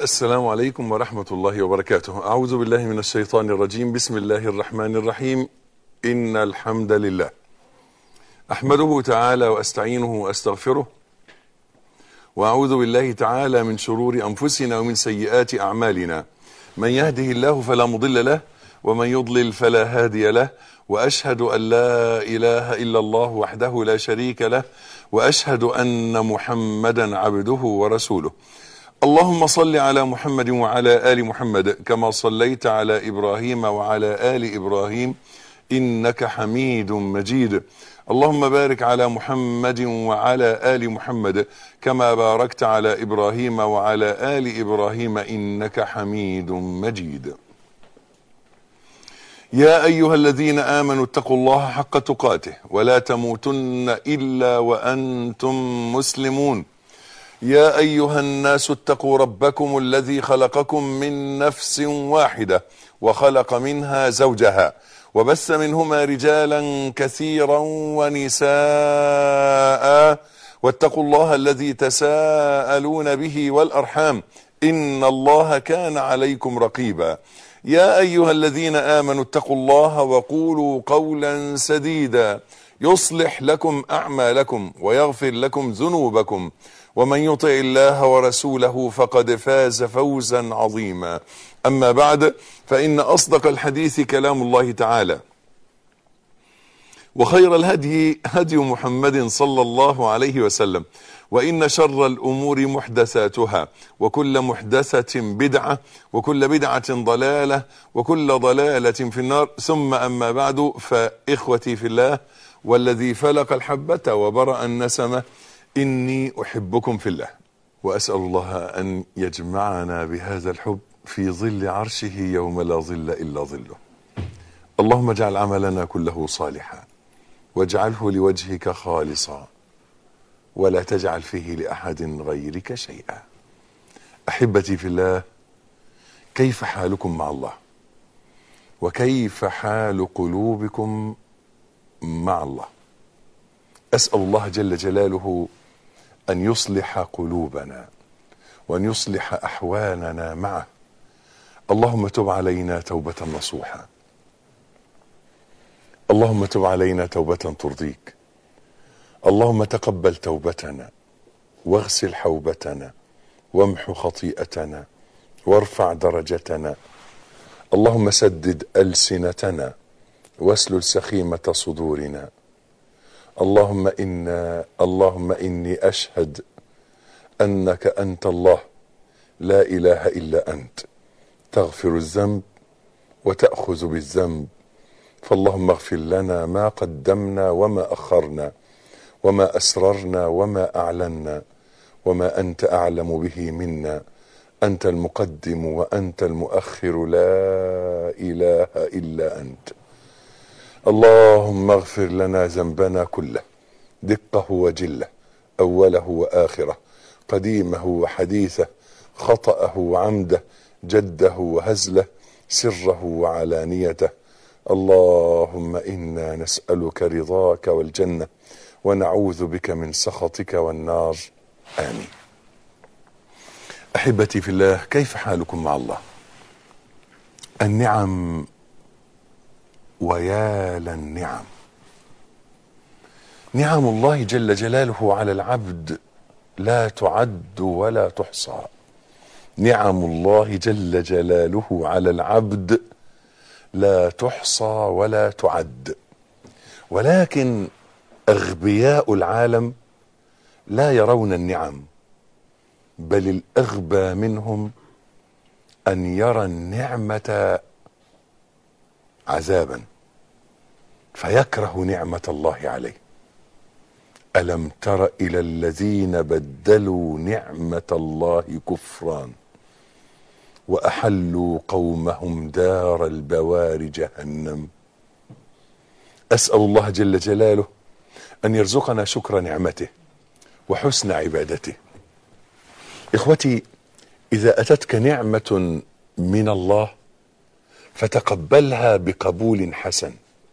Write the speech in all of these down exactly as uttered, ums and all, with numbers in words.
السلام عليكم ورحمة الله وبركاته. أعوذ بالله من الشيطان الرجيم. بسم الله الرحمن الرحيم. إن الحمد لله أحمده تعالى وأستعينه وأستغفره، وأعوذ بالله تعالى من شرور أنفسنا ومن سيئات أعمالنا. من يهده الله فلا مضل له، ومن يضلل فلا هادي له، وأشهد أن لا إله إلا الله وحده لا شريك له، وأشهد أن محمدا عبده ورسوله. اللهم صل على محمد وعلى آل محمد كما صليت على إبراهيم وعلى آل إبراهيم إنك حميد مجيد. اللهم بارك على محمد وعلى آل محمد كما باركت على إبراهيم وعلى آل إبراهيم إنك حميد مجيد. يا أيها الذين آمنوا اتقوا الله حق تقاته ولا تموتن إلا وأنتم مسلمون. يا أيها الناس اتقوا ربكم الذي خلقكم من نفس واحدة وخلق منها زوجها وبث منهما رجالا كثيرا ونساء، واتقوا الله الذي تساءلون به والأرحام إن الله كان عليكم رقيبا. يا أيها الذين آمنوا اتقوا الله وقولوا قولا سديدا يصلح لكم أعمالكم ويغفر لكم ذنوبكم، ومن يطع الله ورسوله فقد فاز فوزا عظيما. أما بعد، فإن أصدق الحديث كلام الله تعالى، وخير الهدي هدي محمد صلى الله عليه وسلم، وإن شر الأمور محدثاتها، وكل محدثة بدعة، وكل بدعة ضلالة، وكل ضلالة في النار. ثم أما بعد، فإخوتي في الله والذي فلق الحبة وبرأ النسمة، إني أحبكم في الله، وأسأل الله أن يجمعنا بهذا الحب في ظل عرشه يوم لا ظل إلا ظله. اللهم اجعل عملنا كله صالحا، واجعله لوجهك خالصا، ولا تجعل فيه لأحد غيرك شيئا. أحبتي في الله، كيف حالكم مع الله؟ وكيف حال قلوبكم مع الله؟ أسأل الله جل جلاله أن يصلح قلوبنا وأن يصلح أحوالنا معه. اللهم تب علينا توبة نصوحا، اللهم تب علينا توبة ترضيك، اللهم تقبل توبتنا واغسل حوبتنا وامحو خطيئتنا وارفع درجتنا. اللهم سدد ألسنتنا واسلل سخيمة صدورنا. اللهم إنا اللهم إني أشهد أنك أنت الله لا إله إلا أنت، تغفر الذنب وتأخذ بالذنب. فاللهم اغفر لنا ما قدمنا وما أخرنا، وما أسررنا وما أعلنا، وما أنت أعلم به منا. أنت المقدم وأنت المؤخر، لا إله إلا أنت. اللهم اغفر لنا ذنبنا كله، دقه وجله، أوله وآخره، قديمه وحديثه، خطأه وعمده، جده وهزله، سره وعلانيته. اللهم إنا نسألك رضاك والجنة، ونعوذ بك من سخطك والنار. آمين. أحبتي في الله، كيف حالكم مع الله؟ النعم ويا للنعم. نعم الله جل جلاله على العبد لا تعد ولا تحصى. نعم الله جل جلاله على العبد لا تحصى ولا تعد، ولكن أغبياء العالم لا يرون النعم، بل الأغبى منهم أن يرى النعمة عذابا فيكره نعمة الله عليه. ألم تر إلى الذين بدلوا نعمة الله كفرا وأحلوا قومهم دار البوار جهنم. أسأل الله جل جلاله أن يرزقنا شكر نعمته وحسن عبادته. إخوتي، إذا أتتك نعمة من الله فتقبلها بقبول حسن.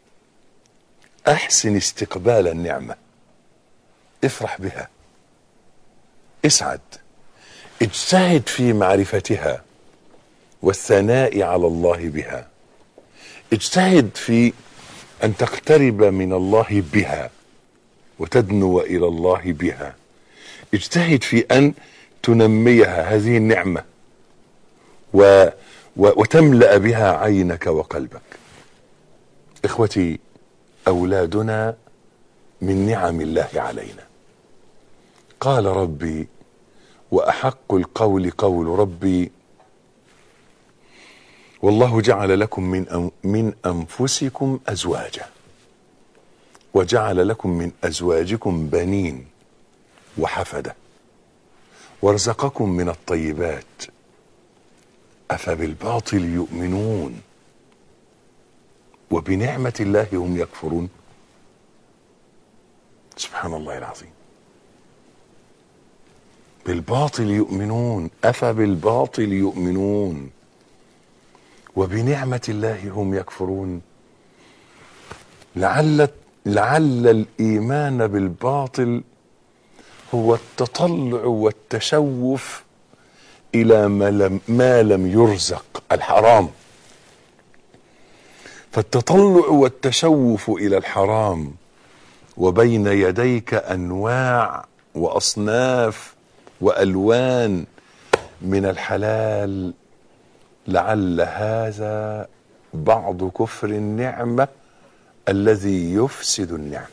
أحسن استقبال النعمة، افرح بها، اسعد، اجتهد في معرفتها والثناء على الله بها. اجتهد في أن تقترب من الله بها وتدنو إلى الله بها. اجتهد في أن تنميها هذه النعمة و وتملأ بها عينك وقلبك. إخوتي، أولادنا من نعم الله علينا. قال ربي: وأحق القول قول ربي والله جعل لكم من من أنفسكم أزواجا وجعل لكم من أزواجكم بنين وحفدة وارزقكم من الطيبات أفبالباطل يؤمنون وبنعمة الله هم يكفرون. سبحان الله العظيم. بالباطل يؤمنون أفبالباطل يؤمنون وبنعمة الله هم يكفرون. لعل لعل الإيمان بالباطل هو التطلع والتشوف إلى ما لم, ما لم يرزق الحرام. فالتطلع والتشوف إلى الحرام وبين يديك أنواع وأصناف وألوان من الحلال، لعل هذا بعض كفر النعمة الذي يفسد النعمة.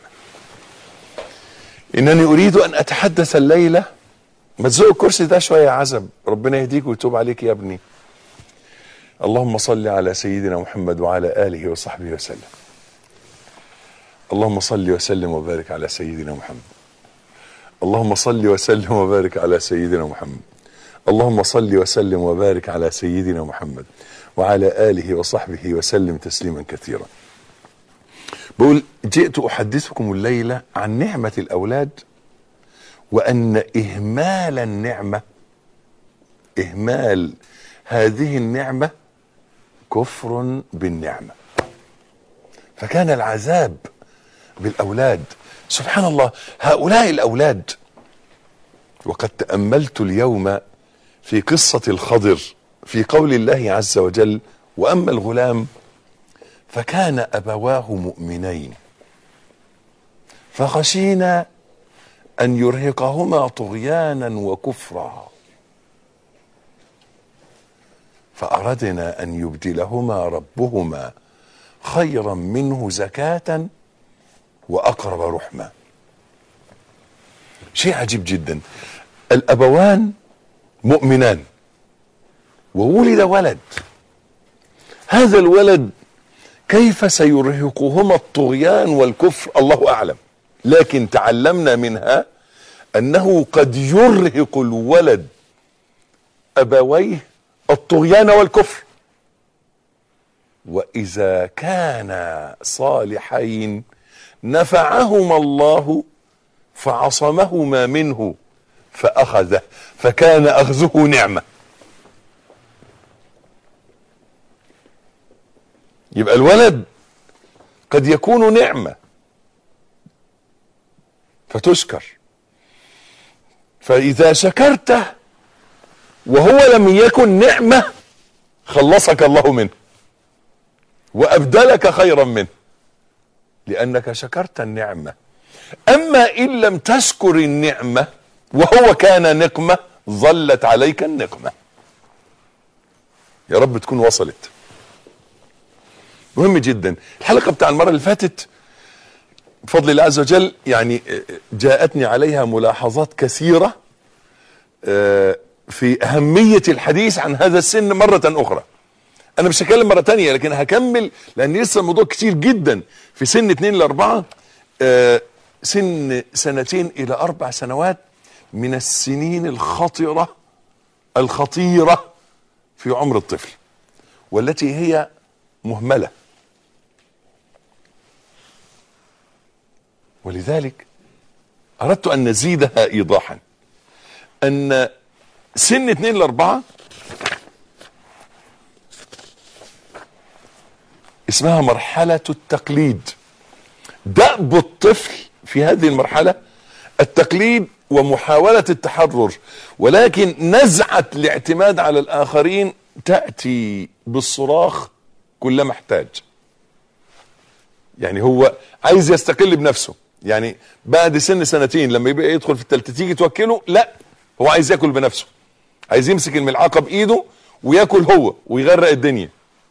إنني أريد أن أتحدث الليلة، ما تزق الكرسي ده شوية يا عزب، ربنا يهديك ويتوب عليك يا ابني. اللهم صل على سيدنا محمد وعلى آله وصحبه وسلم. اللهم صل وسلم وبارك على سيدنا محمد. اللهم صل وسلم وبارك على سيدنا محمد. اللهم صل وسلم وبارك على سيدنا محمد وعلى آله وصحبه وسلم تسليما كثيرا. بقول جئت أحدثكم الليلة عن نعمة الأولاد، وأن إهمال النعمة إهمال هذه النعمة كفر بالنعمة. فكان العذاب بالأولاد. سبحان الله، هؤلاء الأولاد، وقد تأملت اليوم في قصة الخضر في قول الله عز وجل: وأما الغلام فكان أبواه مؤمنين فخشينا أن يرهقهما طغيانا وكفرا فأردنا أن يبدلهما ربهما خيرا منه زكاة وأقرب رحمة. شيء عجيب جدا، الأبوان مؤمنان وولد ولد، هذا الولد كيف سيرهقهما الطغيان والكفر الله أعلم، لكن تعلمنا منها أنه قد يرهق الولد أبويه الطغيان والكفر، وإذا كانا صالحين نفعهما الله فعصمهما منه فأخذه، فكان أخذه نعمة. يبقى الولد قد يكون نعمة فتشكر، فإذا شكرته وهو لم يكن نعمة خلصك الله منه وأبدلك خيرا منه، لأنك شكرت النعمة. أما إن لم تشكر النعمة وهو كان نقمة ظلت عليك النقمة. يا رب تكون وصلت. مهم جدا. الحلقة بتاع المرة اللي فاتت بفضل الله عز وجل يعني جاءتني عليها ملاحظات كثيرة في أهمية الحديث عن هذا السن مرة أخرى. أنا مش هكلم مرة تانية، لكن هكمل لأن لسه الموضوع كتير جدا. في سن اتنين لأربعة، سن سنتين إلى أربع سنوات من السنين الخطرة الخطيرة في عمر الطفل، والتي هي مهملة. ولذلك أردت أن نزيدها إيضاحا، أن سن اتنين لأربعة اسمها مرحلة التقليد. دأب الطفل في هذه المرحلة التقليد ومحاولة التحرر، ولكن نزعة الاعتماد على الآخرين تأتي بالصراخ كلما احتاج. يعني هو عايز يستقل بنفسه، يعني بعد سن سنتين لما يبقى يدخل في التالتة تيجي توكله، لا، هو عايز ياكل بنفسه، عايز يمسك الملعقة بإيده وياكل هو ويغرق الدنيا.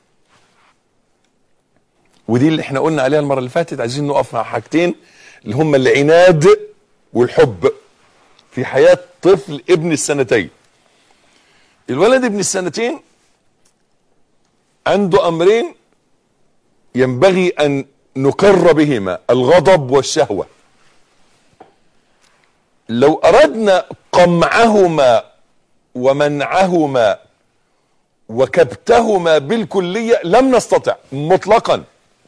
ودي اللي احنا قلنا عليها المرة اللي فاتت، عايزين نقف مع حاجتين اللي هم العناد والحب في حياة طفل ابن السنتين. الولد ابن السنتين عنده أمرين ينبغي أن نقر بهما، الغضب والشهوة. لو أردنا قمعهما ومنعهما وكبتهما بالكلية لم نستطع مطلقا.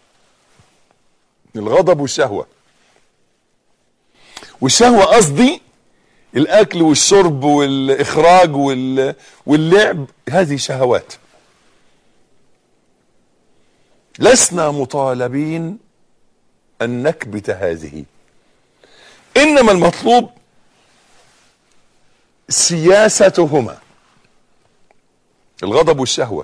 الغضب والشهوة، والشهوة قصدي الأكل والشرب والإخراج واللعب، هذه شهوات. لسنا مطالبين أن نكبت هذه، إنما المطلوب سياستهما، الغضب والشهوة،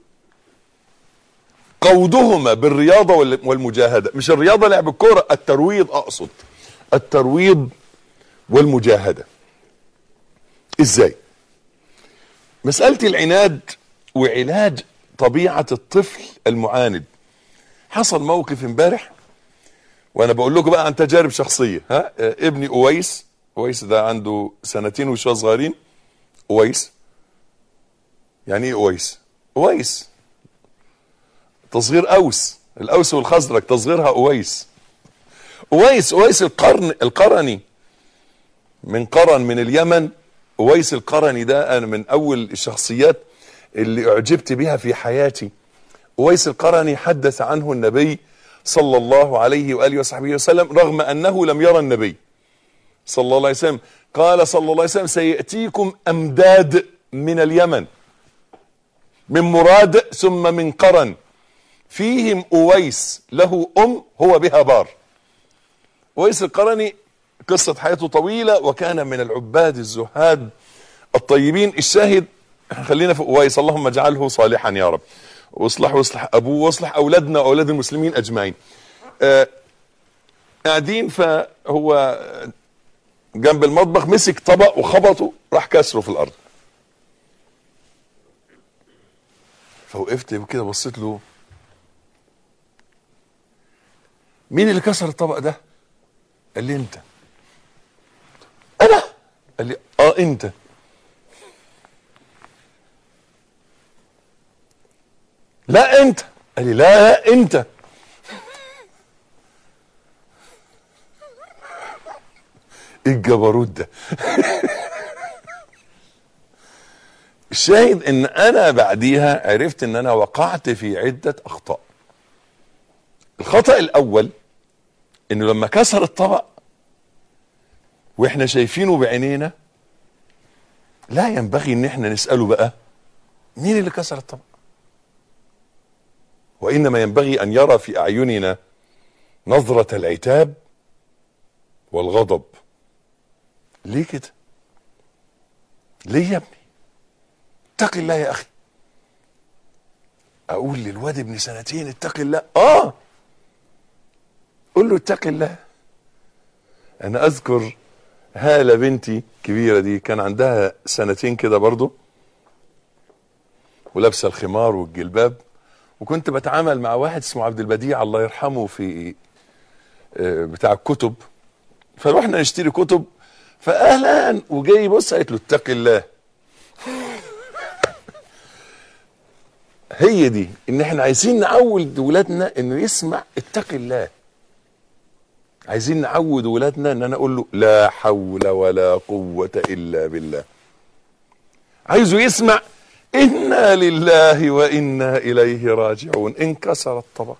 قودهما بالرياضة والمجاهدة. مش الرياضة لعب الكورة، الترويض أقصد، الترويض والمجاهدة. إزاي؟ مسألة العناد وعلاج طبيعة الطفل المعاند. حصل موقف امبارح وانا بقول لكم بقى عن تجارب شخصية. ها، ابني اويس، اويس ده عنده سنتين وشوية صغيرين. اويس يعني ايه اويس؟ اويس تصغير اوس، الاوس والخزرج تصغيرها اويس. اويس اويس القرن القرني، من قرن من اليمن. اويس القرني ده انا من اول الشخصيات اللي اعجبت بها في حياتي. اويس القرني حدث عنه النبي صلى الله عليه وآله وصحبه وسلم رغم أنه لم يرى النبي صلى الله عليه وسلم. قال صلى الله عليه وسلم: سيأتيكم أمداد من اليمن، من مراد ثم من قرن، فيهم أويس له أم هو بها بار. أويس القرني قصة حياته طويلة، وكان من العباد الزهاد الطيبين. الشاهد خلينا في أويس، اللهم اجعله صالحا يا رب، واصلح واصلح ابوه واصلح اولادنا واولاد المسلمين اجمعين. آه قاعدين، فهو جنب المطبخ مسك طبق وخبطه، راح كسره في الارض. فوقفت كده بصيت له: مين اللي كسر الطبق ده؟ قال لي: انت. انا؟ قال لي: اه انت. لا انت. قال لي: لا لا انت. ايه الجبروت ده؟ الشاهد ان انا بعديها عرفت ان انا وقعت في عدة اخطاء. الخطأ الاول انه لما كسر الطبق واحنا شايفينه بعينينا، لا ينبغي ان احنا نسأله بقى مين اللي كسر الطبق، وإنما ينبغي أن يرى في أعيننا نظرة العتاب والغضب. ليه كده؟ ليه يا ابني؟ اتق الله يا أخي. أقول للواد ابن سنتين اتق الله؟ آه، قول له اتق الله. أنا أذكر هالة بنتي كبيرة دي كان عندها سنتين كده برضو، ولابسة الخمار والجلباب، وكنت بتعامل مع واحد اسمه عبد البديع الله يرحمه في بتاع الكتب. فروحنا نشتري كتب، فاهلا وجاي بص قالت له اتق الله. هي دي ان احنا عايزين نعود ولادنا انه يسمع اتق الله. عايزين نعود ولادنا ان انا اقول له لا حول ولا قوة الا بالله. عايزه يسمع إنا لله وإنا إليه راجعون. انكسر الطبق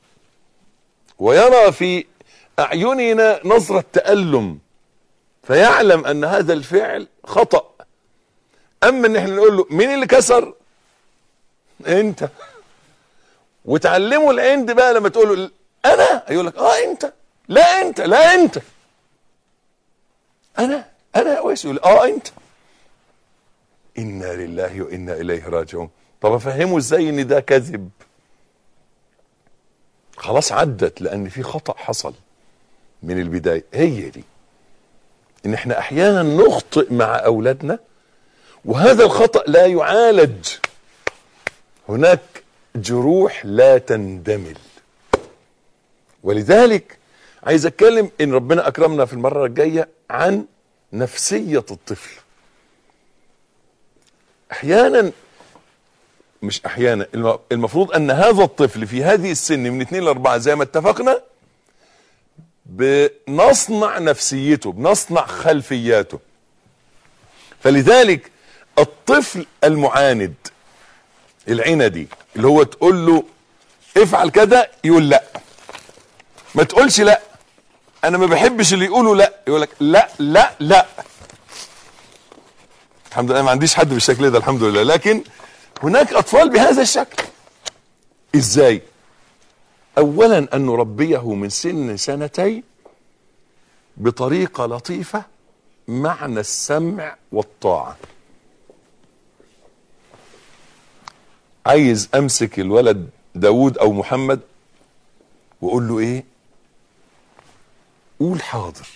ويرى في أعيننا نظرة تألم، فيعلم أن هذا الفعل خطأ. أما إن احنا نقول له مين اللي كسر؟ أنت. وتعلموا العند بقى لما تقول له أنا، يقول لك آه أنت. لا أنت، لا أنت. أنا انا يا اويس؟ يقول اه انت. انا لله وانا اليه راجعون. طب افهمه ازاي ان ده كذب؟ خلاص عدت، لان في خطأ حصل من البداية. هي دي ان احنا احيانا نخطئ مع اولادنا، وهذا الخطأ لا يعالج. هناك جروح لا تندمل. ولذلك عايز اتكلم ان ربنا اكرمنا في المرة الجاية عن نفسية الطفل. احيانا، مش احيانا، المفروض ان هذا الطفل في هذه السن من اتنين لاربعة زي ما اتفقنا بنصنع نفسيته، بنصنع خلفياته. فلذلك الطفل المعاند العندي اللي هو تقول له افعل كذا يقول لا، ما تقولش لا، انا ما بحبش اللي يقولوا لا، يقول لك لا لا لا. الحمد لله ما عنديش حد بالشكل ده الحمد لله، لكن هناك اطفال بهذا الشكل. ازاي؟ اولا ان نربيه من سن سنتين بطريقة لطيفة، معنى السمع والطاعة. عايز امسك الولد داود او محمد واقول له ايه؟ قول حاضر،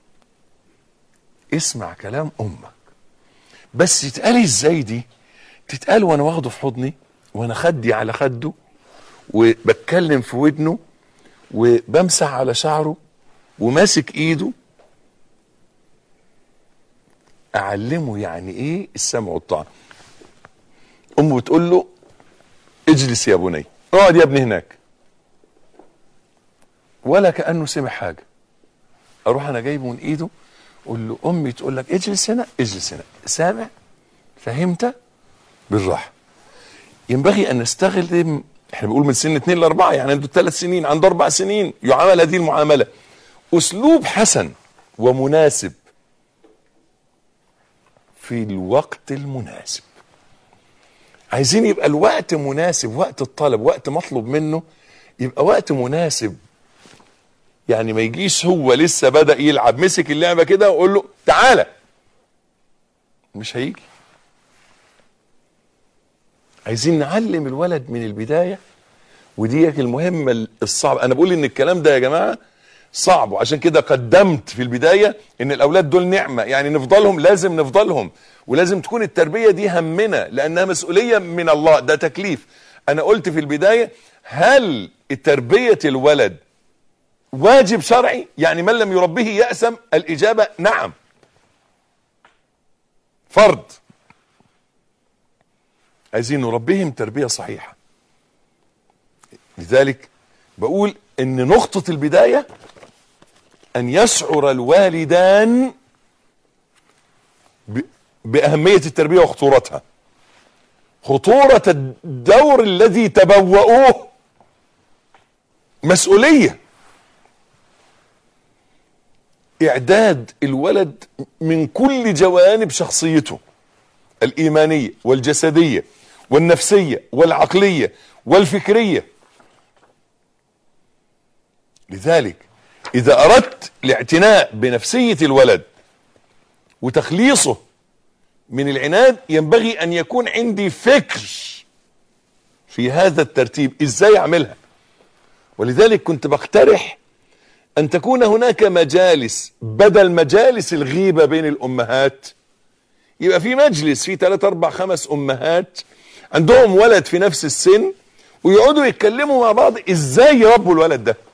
اسمع كلام امك. بس تتقال ازاي دي؟ تتقال وانا واخده في حضني، وانا خدي على خده، وبتكلم في ودنه، وبمسح على شعره، وماسك ايده. اعلمه يعني ايه السمع والطاعه. امه بتقول له اجلس يا بني، اقعد يا ابني هناك، ولا كانه سمع حاجه. اروح انا جايبه من ايده، اقول له امي تقول لك اجلس هنا، اجلس هنا. سامع؟ فهمت؟ بالراحه. ينبغي ان نستخدم، احنا بنقول من سن اتنين لاربعه، يعني عنده ثلاث سنين، عنده اربع سنين يعامل هذه المعامله. اسلوب حسن ومناسب في الوقت المناسب. عايزين يبقى الوقت مناسب، وقت الطلب، وقت مطلوب منه يبقى وقت مناسب. يعني ما يجيش هو لسه بدأ يلعب مسك اللعبة كده وقول له تعالى، مش هيجي. عايزين نعلم الولد من البداية، ودي المهمة الصعبة. انا بقول ان الكلام ده يا جماعة صعب، وعشان كده قدمت في البداية ان الاولاد دول نعمة، يعني نفضلهم، لازم نفضلهم، ولازم تكون التربية دي همنا، لانها مسؤولية من الله، ده تكليف. انا قلت في البداية هل تربية الولد واجب شرعي؟ يعني من لم يربيه يأسم؟ الإجابة نعم، فرض. عايزين نربيهم تربية صحيحة. لذلك بقول ان نقطة البداية ان يشعر الوالدان بأهمية التربية وخطورتها، خطورة الدور الذي تبوأوه، مسؤولية. إعداد الولد من كل جوانب شخصيته الإيمانية والجسدية والنفسية والعقلية والفكرية. لذلك إذا أردت الاعتناء بنفسية الولد وتخليصه من العناد، ينبغي أن يكون عندي فكر في هذا الترتيب، إزاي أعملها. ولذلك كنت بقترح أن تكون هناك مجالس، بدل مجالس الغيبة بين الأمهات، يبقى في مجلس فيه ثلاث أربع خمس أمهات عندهم ولد في نفس السن، ويقعدوا يتكلموا مع بعض إزاي يربوا الولد ده.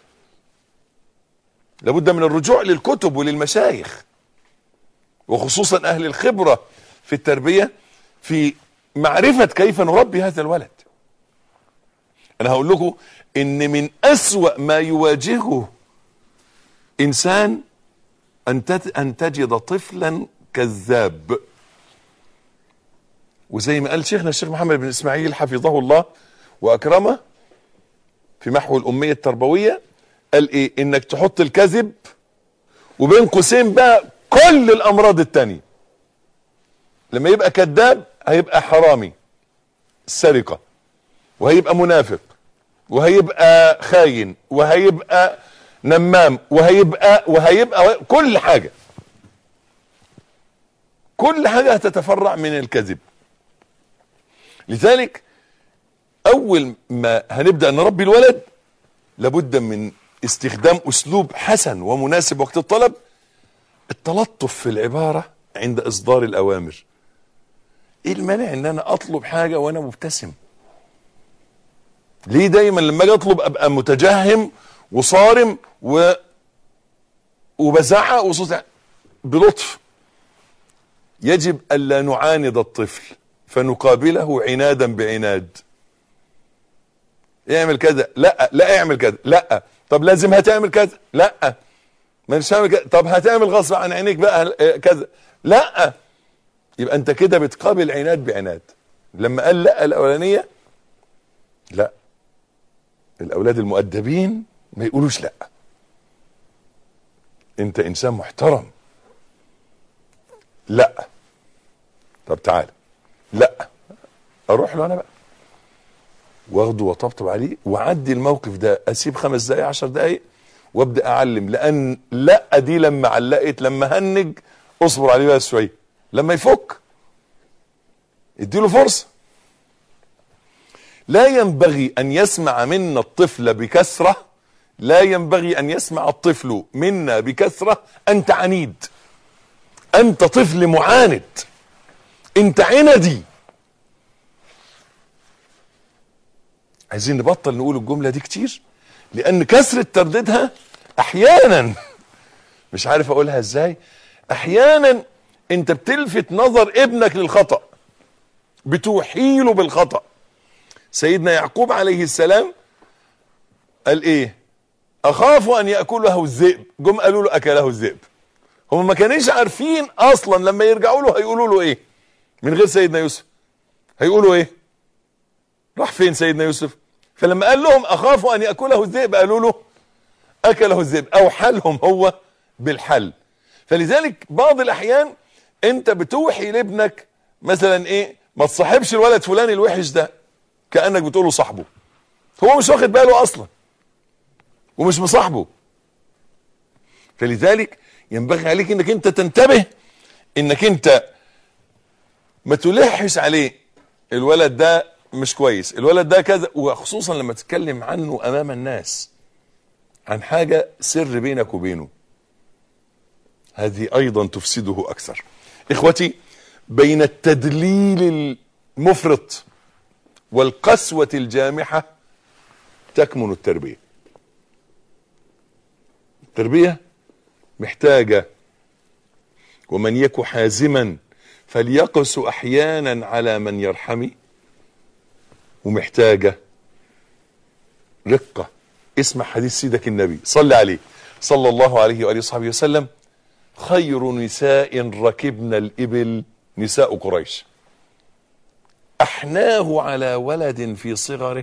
لابد من الرجوع للكتب وللمشايخ، وخصوصا أهل الخبرة في التربية، في معرفة كيف نربي هذا الولد. أنا هقول لكم إن من أسوأ ما يواجهه إنسان أن تجد طفلا كذاب. وزي ما قال شيخنا الشيخ محمد بن إسماعيل حفظه الله وأكرمه في محو الأمية التربوية، قال إيه؟ إنك تحط الكذب وبين قوسين بقى كل الأمراض التانية. لما يبقى كذاب هيبقى حرامي، السرقة، وهيبقى منافق، وهيبقى خاين، وهيبقى نمام، وهيبقى وهيبقى كل حاجة. كل حاجة هتتفرع من الكذب. لذلك اول ما هنبدأ نربي الولد لابد من استخدام اسلوب حسن ومناسب وقت الطلب، التلطف في العبارة عند اصدار الاوامر. ايه المانع ان انا اطلب حاجة وانا مبتسم؟ ليه دايما لما اجي اطلب ابقى متجهم وصارم و وبزعق وصوت؟ بلطف. يجب الا نعاند الطفل فنقابله عنادا بعناد. اعمل كذا، لا لا اعمل كذا، لا طب لازم هتعمل كذا، لا مش هعمل كذا، طب هتعمل غصب عن عينيك بقى كذا، لا. يبقى انت كده بتقابل عناد بعناد. لما قال لا الاولانيه، لا، الاولاد المؤدبين ما يقولوش لا. انت انسان محترم، لا طب تعال، لا اروح له انا بقى واخده وطبطب عليه وعدي الموقف ده، اسيب خمس دقايق عشر دقايق وابدا اعلم. لان لا دي لما علقت، لما هنج اصبر عليه بقى شويه، لما يفك اديله فرصه. لا ينبغي ان يسمع منا الطفل بكثره، لا ينبغي ان يسمع الطفل منا بكثره انت عنيد، انت طفل معاند، انت عندي. عايزين نبطل نقول الجملة دي كتير، لان كثرة ترديدها احيانا، مش عارف اقولها ازاي، احيانا انت بتلفت نظر ابنك للخطأ، بتوحيله بالخطأ. سيدنا يعقوب عليه السلام قال ايه؟ اخاف ان يأكله الذئب. جم قالوا له اكله الذئب. هم ما كانوش عارفين اصلا لما يرجعوا له هيقولوا له ايه من غير سيدنا يوسف. هيقولوا ايه؟ راح فين سيدنا يوسف؟ فلما قال لهم اخاف ان يأكله الذئب قالوا له اكله الذئب، او حلهم هو بالحل. فلذلك بعض الاحيان انت بتوحي لابنك مثلا ايه؟ ما تصاحبش الولد فلان الوحش ده، كأنك بتقوله صاحبه، هو مش واخد باله اصلا ومش مصاحبه. فلذلك ينبغي عليك انك انت تنتبه، انك انت ما تلحش عليه الولد ده مش كويس، الولد ده كذا، وخصوصا لما تتكلم عنه امام الناس عن حاجة سر بينك وبينه، هذه ايضا تفسده اكثر. اخوتي، بين التدليل المفرط والقسوة الجامحة تكمن التربية. التربية محتاجة ومن يك حازما فليقس احيانا على من يرحمي، ومحتاجة رقة. اسمع حديث سيدك النبي صلى عليه صلى الله عليه وآله وصحبه وسلم: خير نساء ركبن الإبل نساء قريش، أحناه على ولد في صغره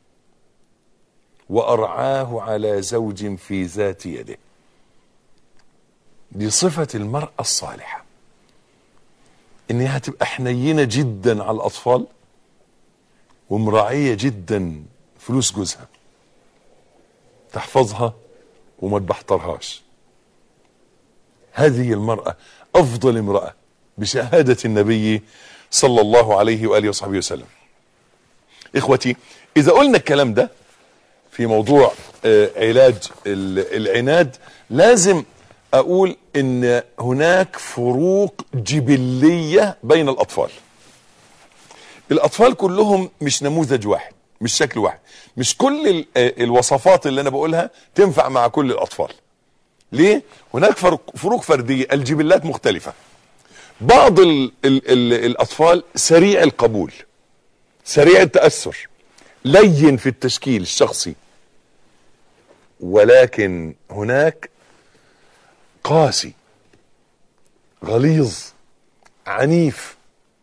وأرعاه على زوج في ذات يده. دي صفة المرأة الصالحة، إنها تبقى حنينة جدا على الأطفال ومراعية جدا فلوس جوزها، تحفظها وما تبحترهاش. هذه المرأة أفضل امرأة بشهادة النبي صلى الله عليه وآله وصحبه وسلم. إخوتي، إذا قلنا الكلام ده في موضوع علاج العناد، لازم أقول إن هناك فروق جبلية بين الأطفال. الأطفال كلهم مش نموذج واحد، مش شكل واحد، مش كل الوصفات اللي أنا بقولها تنفع مع كل الأطفال. ليه؟ هناك فروق, فروق فردية، الجبلات مختلفة. بعض ال ال ال الأطفال سريع القبول، سريع التأثر، لين في التشكيل الشخصي، ولكن هناك قاسي، غليظ، عنيف.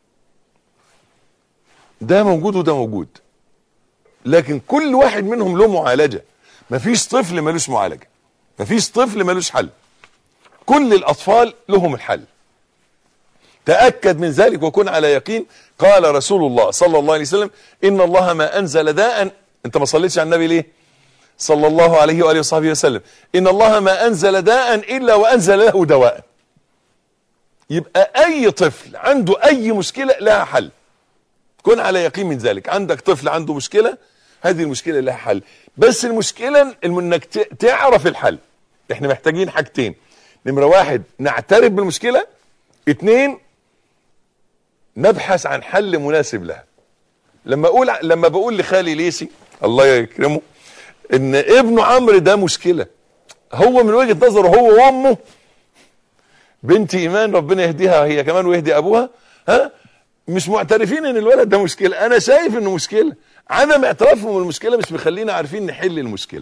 ده موجود وده موجود، لكن كل واحد منهم له معالجة. مفيش طفل ملوش معالجة، مفيش طفل ملوش حل، كل الأطفال لهم الحل. تأكد من ذلك وكن على يقين. قال رسول الله صلى الله عليه وسلم: إن الله ما أنزل داء. أنت ما صليتش على النبي ليه؟ صلى الله عليه وآله وصحبه وسلم: إن الله ما أنزل داء إلا وأنزل له دواء. يبقى اي طفل عنده اي مشكلة لها حل، كن على يقين من ذلك. عندك طفل عنده مشكلة، هذه المشكلة لها حل، بس المشكلة انك تعرف الحل. احنا محتاجين حاجتين: نمرة واحد نعترف بالمشكلة، اتنين نبحث عن حل مناسب لها. لما اقول لما بقول لخالي ليسي الله يكرمه ان ابنه عمرو ده مشكلة، هو من وجهة نظره هو وامه بنت ايمان ربنا يهديها هي كمان ويهدي ابوها، ها، مش معترفين ان الولد ده مشكلة. انا شايف انه مشكلة، عدم اعترافهم بالمشكلة مش مخلينا عارفين نحل المشكلة.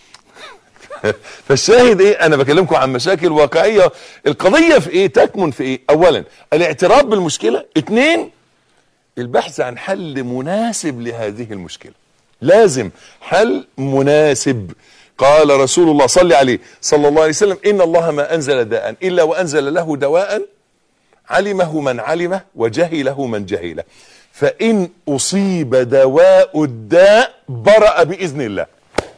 فالشاهد ايه؟ انا بكلمكم عن مشاكل واقعية. القضية في ايه؟ تكمن في ايه؟ اولا الاعتراف بالمشكلة، اتنين البحث عن حل مناسب لهذه المشكلة. لازم حل مناسب. قال رسول الله صلى عليه صلى الله عليه وسلم: ان الله ما انزل داء الا وانزل له دواء علمه من علمه وجهله من جهله، فان اصيب دواء الداء برأ باذن الله.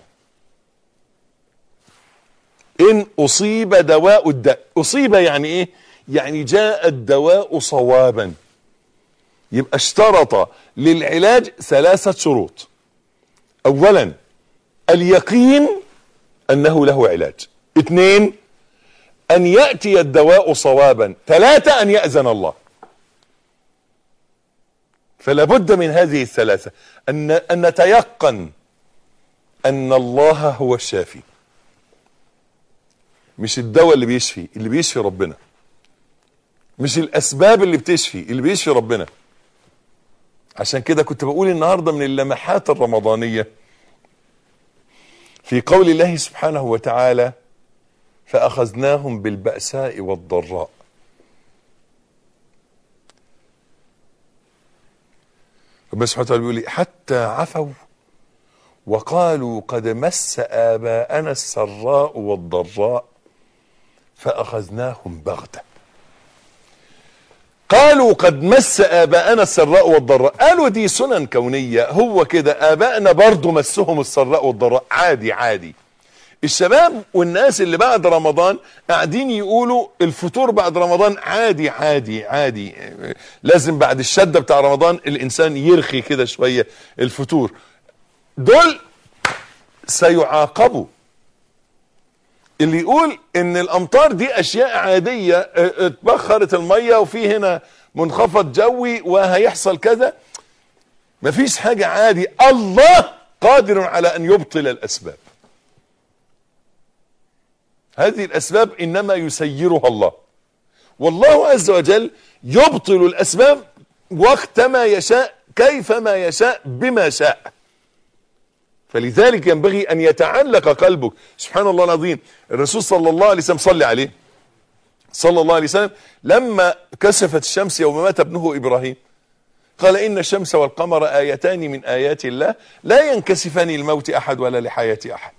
ان اصيب دواء الداء، اصيب يعني ايه؟ يعني جاء الدواء صوابا. يبقى اشترط للعلاج ثلاثة شروط: اولا اليقين انه له علاج، اثنين ان يأتي الدواء صوابا، ثلاثة ان يأذن الله. فلا بد من هذه الثلاثة، ان ان نتيقن ان الله هو الشافي، مش الدواء اللي بيشفي، اللي بيشفي ربنا، مش الاسباب اللي بتشفي، اللي بيشفي ربنا. عشان كده كنت بقول النهاردة من اللمحات الرمضانية في قول الله سبحانه وتعالى: فأخذناهم بالبأساء والضراء. ربنا سبحانه وتعالى بيقول حتى عفوا وقالوا قد مس آباءنا السراء والضراء فأخذناهم بغتة. قالوا قد مس آباءنا السراء والضراء، قالوا دي سنن كونية، هو كده آباءنا برضو مسهم السراء والضراء، عادي عادي. الشباب والناس اللي بعد رمضان قاعدين يقولوا الفطور بعد رمضان عادي عادي عادي، لازم بعد الشدة بتاع رمضان الإنسان يرخي كده شوية الفطور. دول سيعاقبوا. اللي يقول ان الامطار دي اشياء عادية، اتبخرت المية وفي هنا منخفض جوي وهيحصل كذا، مفيش حاجة عادي. الله قادر على ان يبطل الاسباب. هذه الاسباب انما يسيرها الله، والله عز وجل يبطل الاسباب وقت ما يشاء كيفما يشاء بما شاء. فلذلك ينبغي ان يتعلق قلبك. سبحان الله العظيم، الرسول صلى الله عليه وسلم صلى عليه صلى الله عليه وسلم لما كسفت الشمس يوم مات ابنه ابراهيم قال: ان الشمس والقمر ايتان من ايات الله لا ينكسفان للموت احد ولا لحياة احد،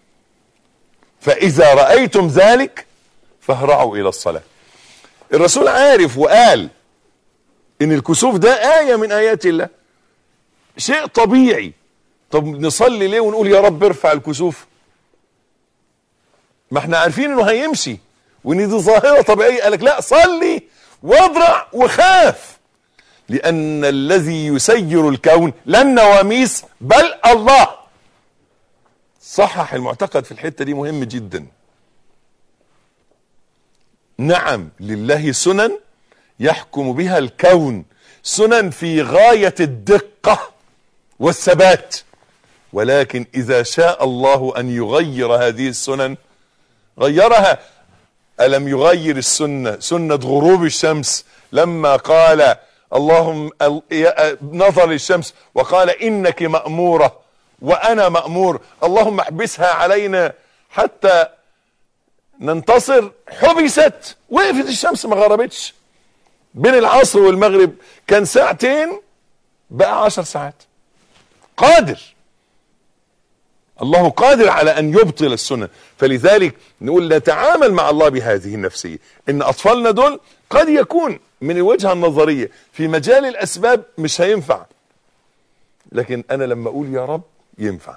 فاذا رأيتم ذلك فاهرعوا الى الصلاة. الرسول عارف وقال ان الكسوف ده آية من ايات الله، شيء طبيعي. طب نصلي ليه ونقول يا رب ارفع الكسوف؟ ما احنا عارفين انه هيمشي وان دي ظاهرة طبيعية. قالك لا، صلي واضرع وخاف، لان الذي يسير الكون لا النواميس بل الله. صحح المعتقد في الحتة دي، مهم جدا. نعم، لله سنن يحكم بها الكون، سنن في غاية الدقة والثبات، ولكن إذا شاء الله أن يغير هذه السنن غيرها. ألم يغير السنة، سنة غروب الشمس، لما قال اللهم نظر للشمس وقال إنك مأمورة وأنا مأمور، اللهم احبسها علينا حتى ننتصر. حبست، وقفت الشمس ما غربتش. بين العصر والمغرب كان ساعتين، بقى عشر ساعات. قادر، الله قادر على ان يبطل السنة. فلذلك نقول نتعامل مع الله بهذه النفسية، ان اطفالنا دول قد يكون من الوجهة النظرية في مجال الاسباب مش هينفع، لكن انا لما اقول يا رب ينفع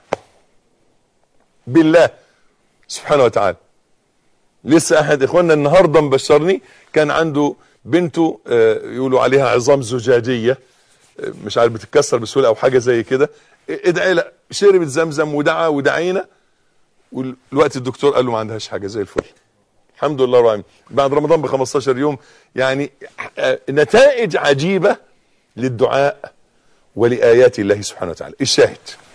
بالله سبحانه وتعالى. لسه احد اخواننا النهاردة مبشرني، كان عنده بنته يقولوا عليها عظام زجاجيه مش عارف بتتكسر بسهوله او حاجه زي كده، ادعي لها، شربت زمزم ودعا ودعينا، والوقت الدكتور قال له ما عندهاش حاجه زي الفل. الحمد لله رب العالمين. بعد رمضان ب خمستاشر يوم. يعني نتائج عجيبه للدعاء ولآيات الله سبحانه وتعالى. الشاهد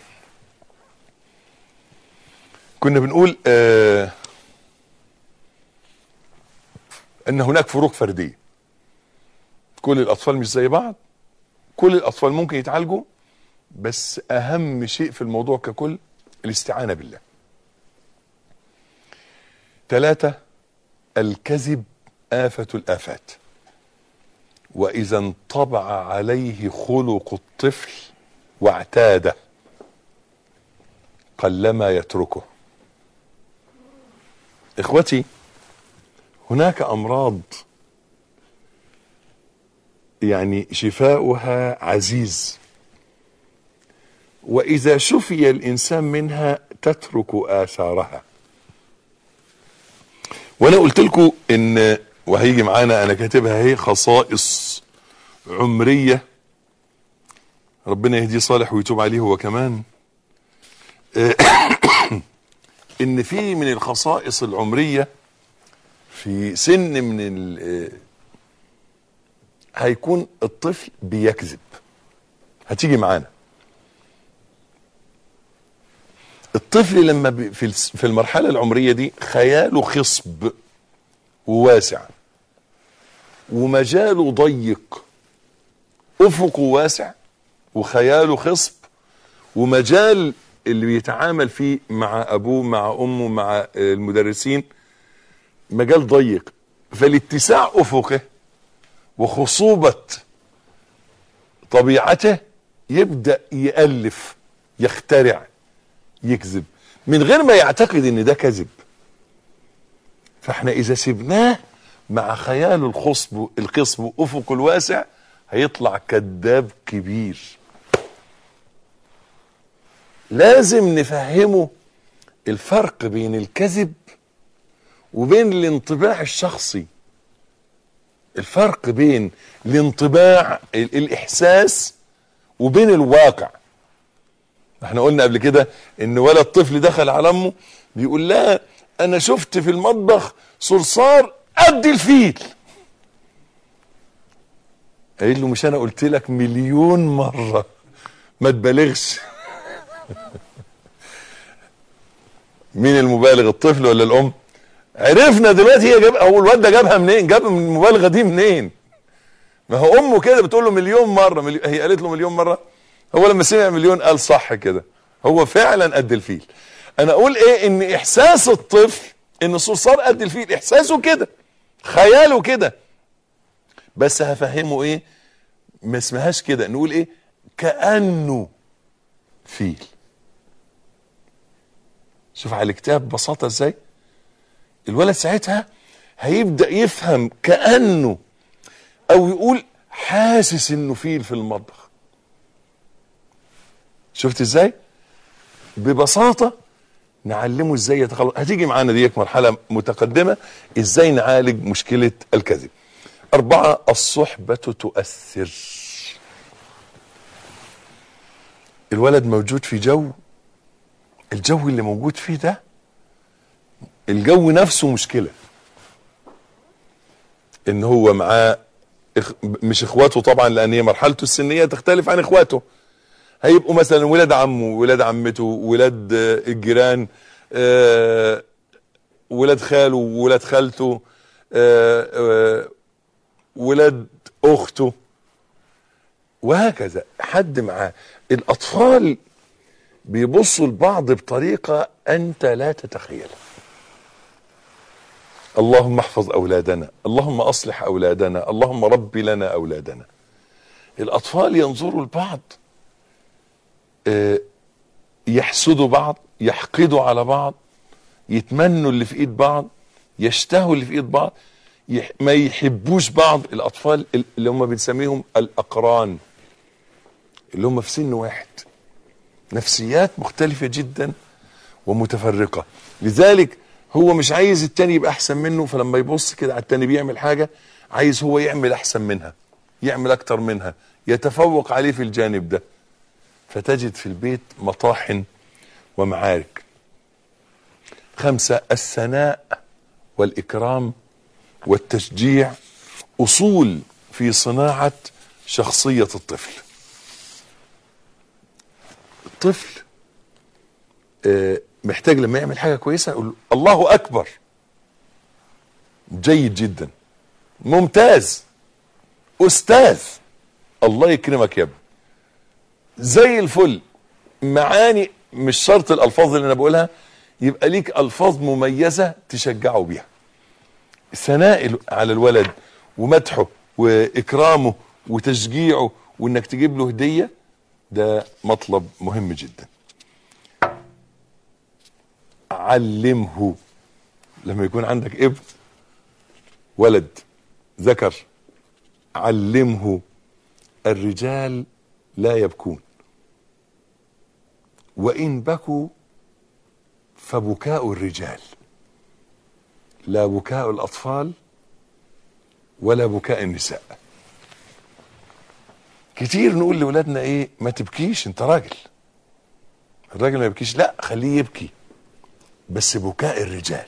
كنا بنقول آه ان هناك فروق فرديه. كل الاطفال مش زي بعض، كل الاطفال ممكن يتعالجوا، بس اهم شيء في الموضوع ككل الاستعانه بالله. ثلاثة، الكذب آفة الآفات، وإذا انطبع عليه خلق الطفل واعتاده قلما يتركه. إخوتي، هناك أمراض يعني شفاؤها عزيز، وإذا شفي الإنسان منها تترك آثارها. وانا قلت لكم ان وهيجي معانا انا كاتبها هي خصائص عمريه، ربنا يهديه صالح ويتوب عليه هو كمان. ان في من الخصائص العمريه في سن من ال هيكون الطفل بيكذب، هتيجي معانا. الطفل لما في في المرحله العمريه دي خياله خصب وواسع ومجاله ضيق، افقه واسع وخياله خصب ومجال اللي بيتعامل فيه مع ابوه مع امه مع المدرسين مجال ضيق، فالاتساع افقه وخصوبه طبيعته يبدا يالف يخترع يكذب من غير ما يعتقد ان ده كذب. فاحنا اذا سبناه مع خياله الخصب القصب وافقه الواسع هيطلع كذاب كبير. لازم نفهمه الفرق بين الكذب وبين الانطباع الشخصي، الفرق بين الانطباع الاحساس وبين الواقع. احنا قلنا قبل كده ان ولد طفل دخل على امه بيقول لها انا شفت في المطبخ صرصار قد الفيل. قايل له مش انا قلت لك مليون مره ما تبالغش. مين المبالغ، الطفل ولا الام؟ عرفنا دلوقتي هي جاب او الواد ده جابها منين، جاب من المبالغه دي منين. ما هو امه كده بتقول له مليون مره، مليون هي قالت له مليون مره، هو لما سمع مليون قال صح كده، هو فعلا قد الفيل. انا اقول ايه، ان احساس الطفل ان الصرصار قد الفيل احساسه كده، خياله كده، بس هفهمه ايه، ما اسمهاش كده، نقول ايه، كأنه فيل. شوف على الكتاب ببساطة ازاي الولد ساعتها هيبدأ يفهم كأنه، او يقول حاسس انه فيل في المطبخ. شفت ازاي؟ ببساطة نعلمه ازاي يتخلص. هتيجي معانا ديك مرحلة متقدمة ازاي نعالج مشكلة الكذب. أربعة، الصحبة تؤثر. الولد موجود في جو، الجو اللي موجود فيه ده الجو نفسه مشكلة. ان هو معاه إخ... مش اخواته طبعا، لان هي مرحلته السنية تختلف عن اخواته. هيبقوا مثلا ولاد عمه ولاد عمته ولاد الجيران، آه ولاد خاله ولاد خالته، آه آه ولاد اخته، وهكذا حد معاه. الاطفال بيبصوا لبعض بطريقة انت لا تتخيلها. اللهم احفظ اولادنا، اللهم اصلح اولادنا، اللهم ربي لنا اولادنا. الاطفال ينظروا لبعض، يحسدوا بعض، يحقدوا على بعض، يتمنوا اللي في ايد بعض، يشتهوا اللي في ايد بعض، يح... ما يحبوش بعض. الاطفال اللي هم بنسميهم الاقران، اللي هم في سن واحد، نفسيات مختلفة جدا ومتفرقة. لذلك هو مش عايز التاني يبقى احسن منه، فلما يبص كده على التاني بيعمل حاجة عايز هو يعمل احسن منها، يعمل اكتر منها، يتفوق عليه في الجانب ده. فتجد في البيت مطاحن ومعارك. خمسة، الثناء والإكرام والتشجيع أصول في صناعة شخصية الطفل. الطفل محتاج لما يعمل حاجة كويسة يقول الله أكبر، جيد جدا، ممتاز، أستاذ، الله يكرمك يا ابني، زي الفل. معاني مش شرط الألفاظ اللي أنا بقولها، يبقى ليك ألفاظ مميزة تشجعه بيها. ثناء على الولد ومدحه وإكرامه وتشجيعه وإنك تجيب له هدية، ده مطلب مهم جدا. علمه. لما يكون عندك ابن ولد ذكر، علمه الرجال لا يبكون، وإن بكوا فبكاء الرجال، لا بكاء الأطفال ولا بكاء النساء. كتير نقول لأولادنا ايه، ما تبكيش انت راجل، الراجل ما يبكيش، لا خليه يبكي، بس بكاء الرجال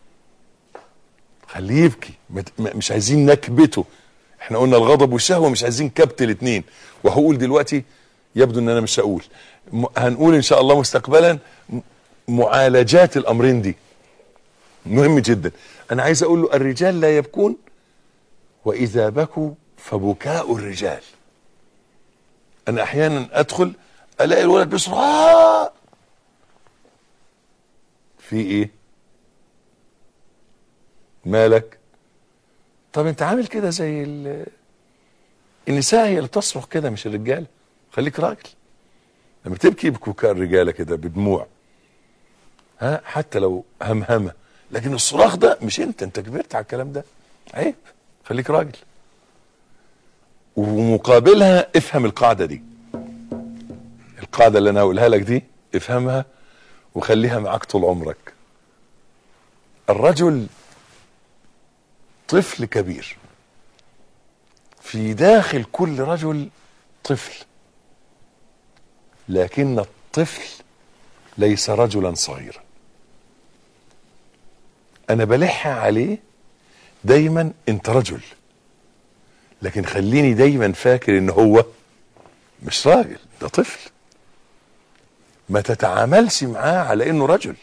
خليه يبكي، مش عايزين نكبته. احنا قلنا الغضب والشهوة مش عايزين كبت الاثنين. وهقول دلوقتي، يبدو ان انا مش هقول، هنقول ان شاء الله مستقبلا معالجات الامرين دي مهم جدا. انا عايز اقول له الرجال لا يبكون، واذا بكوا فبكاء الرجال. انا احيانا ادخل الاقي الولد بيصرخ آه! في ايه؟ مالك؟ طب انت عامل كده زي النساء، هي اللي تصرخ كده مش الرجاله. خليك راجل. لما تبكي بكوكاء الرجاله كده بدموع، ها، حتى لو همهمه، لكن الصراخ ده مش انت انت كبرت على الكلام ده، عيب. خليك راجل. ومقابلها افهم القاعده دي، القاعده اللي انا هقولها لك دي افهمها وخليها معاك طول عمرك. الرجل طفل كبير، في داخل كل رجل طفل، لكن الطفل ليس رجلا صغيرا. انا بلح عليه دايما انت رجل، لكن خليني دايما فاكر ان هو مش راجل، ده طفل. ما تتعاملش معاه على انه رجل،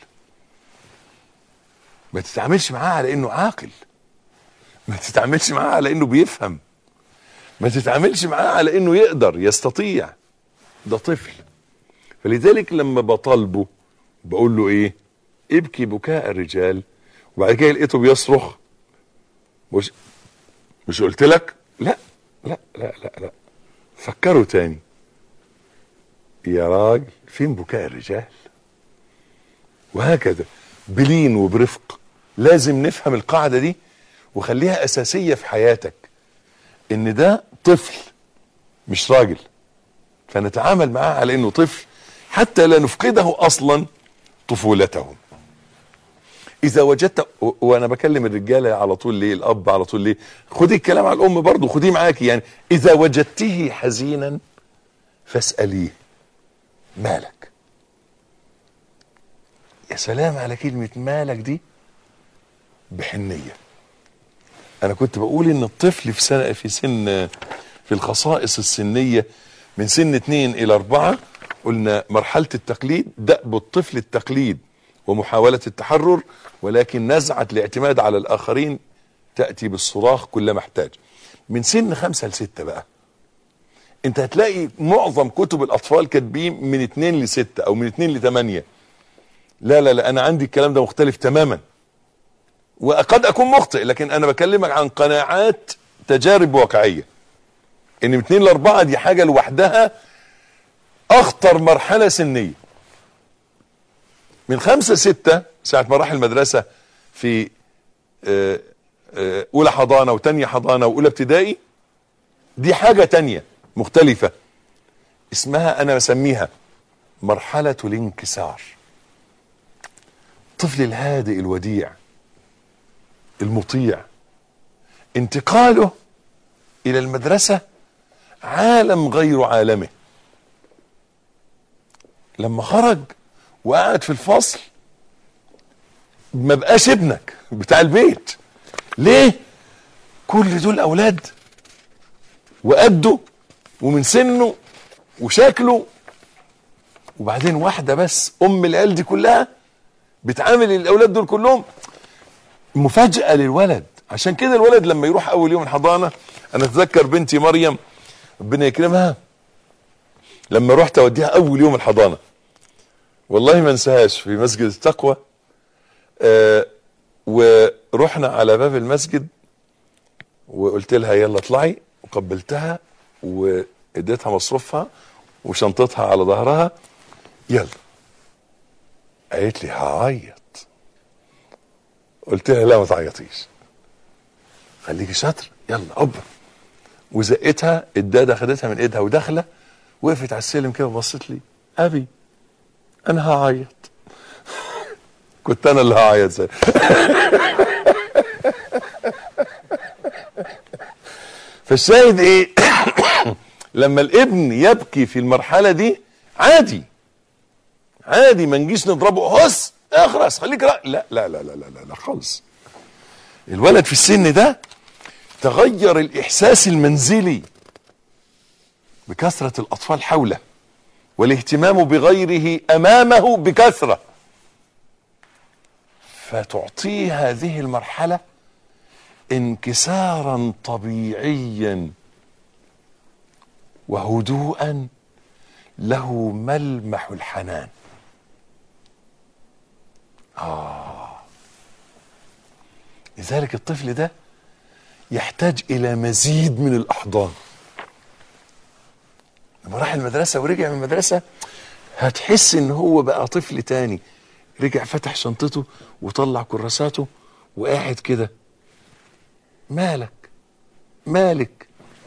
ما تتعاملش معاه على انه عاقل، ما تتعاملش معاه على انه بيفهم، ما تتعاملش معاه على انه يقدر يستطيع، ده طفل. فلذلك لما بطالبه بقول له ايه، ابكي بكاء الرجال، وبعد كده لقيته بيصرخ، مش مش قلت لك لا لا لا لا لا فكروا تاني يا راجل، فين بكاء الرجال؟ وهكذا بلين وبرفق. لازم نفهم القاعدة دي وخليها أساسية في حياتك، ان ده طفل مش راجل، فنتعامل معاه على انه طفل حتى لا نفقده اصلا طفولته. اذا وجدت، وانا بكلم الرجاله على طول ليه، الاب على طول ليه، خدي الكلام على الام برضه، خديه معاكي. يعني اذا وجدته حزينا فاساليه مالك. يا سلام على كلمه مالك دي بحنيه. انا كنت بقول ان الطفل في سنه في سن في الخصائص السنيه من سن اتنين الى اربعة، قلنا مرحله التقليد، دأب الطفل التقليد ومحاوله التحرر، ولكن نزعه الاعتماد على الاخرين تاتي بالصراخ كلما احتاج. من سن خمسة لستة بقى انت هتلاقي معظم كتب الاطفال كاتبين من اتنين لستة او من اتنين لتمانية. لا لا لا انا عندي الكلام ده مختلف تماما، وقد اكون مخطئ، لكن انا بكلمك عن قناعات تجارب واقعية، ان من اتنين لاربعة دي حاجة لوحدها اخطر مرحلة سنية. من خمسة ستة ساعة ما راح المدرسة في اه اه اولى حضانة وتانية حضانة واولى ابتدائي، دي حاجة تانية مختلفة اسمها، انا بسميها مرحلة الانكسار. الطفل الهادئ الوديع المطيع، انتقاله الى المدرسة عالم غير عالمه. لما خرج وقعد في الفصل ما بقاش ابنك بتاع البيت. ليه؟ كل دول اولاد وقده ومن سنه وشكله، وبعدين واحدة بس ام العيال دي كلها بتعامل الاولاد دول كلهم مفاجأة للولد. عشان كده الولد لما يروح اول يوم الحضانة، انا اتذكر بنتي مريم ربنا يكرمها لما رحت اوديها اول يوم الحضانة، والله ما انساهاش، في مسجد التقوى. آه ورحنا على باب المسجد وقلت لها يلا اطلعي، وقبلتها واديتها مصروفها وشنطتها على ظهرها، يلا. قالت لي هعيط. قلت لها لا ما تعيطيش، خليكي شاطر، يلا اوبا. وزقتها، الداده خدتها من ايدها وداخله، وقفت على السلم كده وبصت لي، ابي انا هعيط. كنت انا اللي هعيط زي فالشاهد ايه؟ لما الابن يبكي في المرحله دي عادي عادي، ما نجيش نضربه، هس اخرس خليك، لا لا لا لا لا لا, لا خالص. الولد في السن ده تغير الاحساس المنزلي بكثرة الاطفال حوله والاهتمام بغيره امامه بكثرة، فتعطيه هذه المرحلة انكسارا طبيعيا وهدوءا له ملمح الحنان. آه لذلك الطفل ده يحتاج إلى مزيد من الأحضان. لما راح المدرسة ورجع من المدرسة هتحس إن هو بقى طفل تاني، رجع فتح شنطته وطلع كراساته وقاعد كده. مالك مالك؟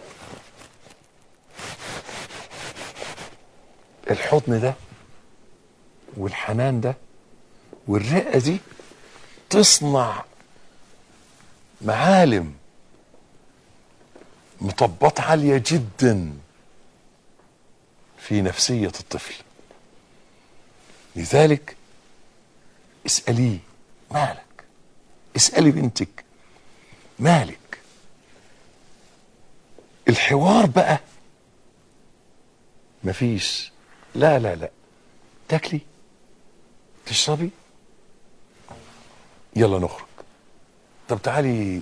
الحضن ده والحنان ده والرقة دي تصنع معالم مطبات عالية جدا في نفسية الطفل. لذلك اسأليه مالك، اسألي بنتك مالك. الحوار بقى مفيش، لا لا لا، تاكلي تشربي يلا نخرج، طب تعالي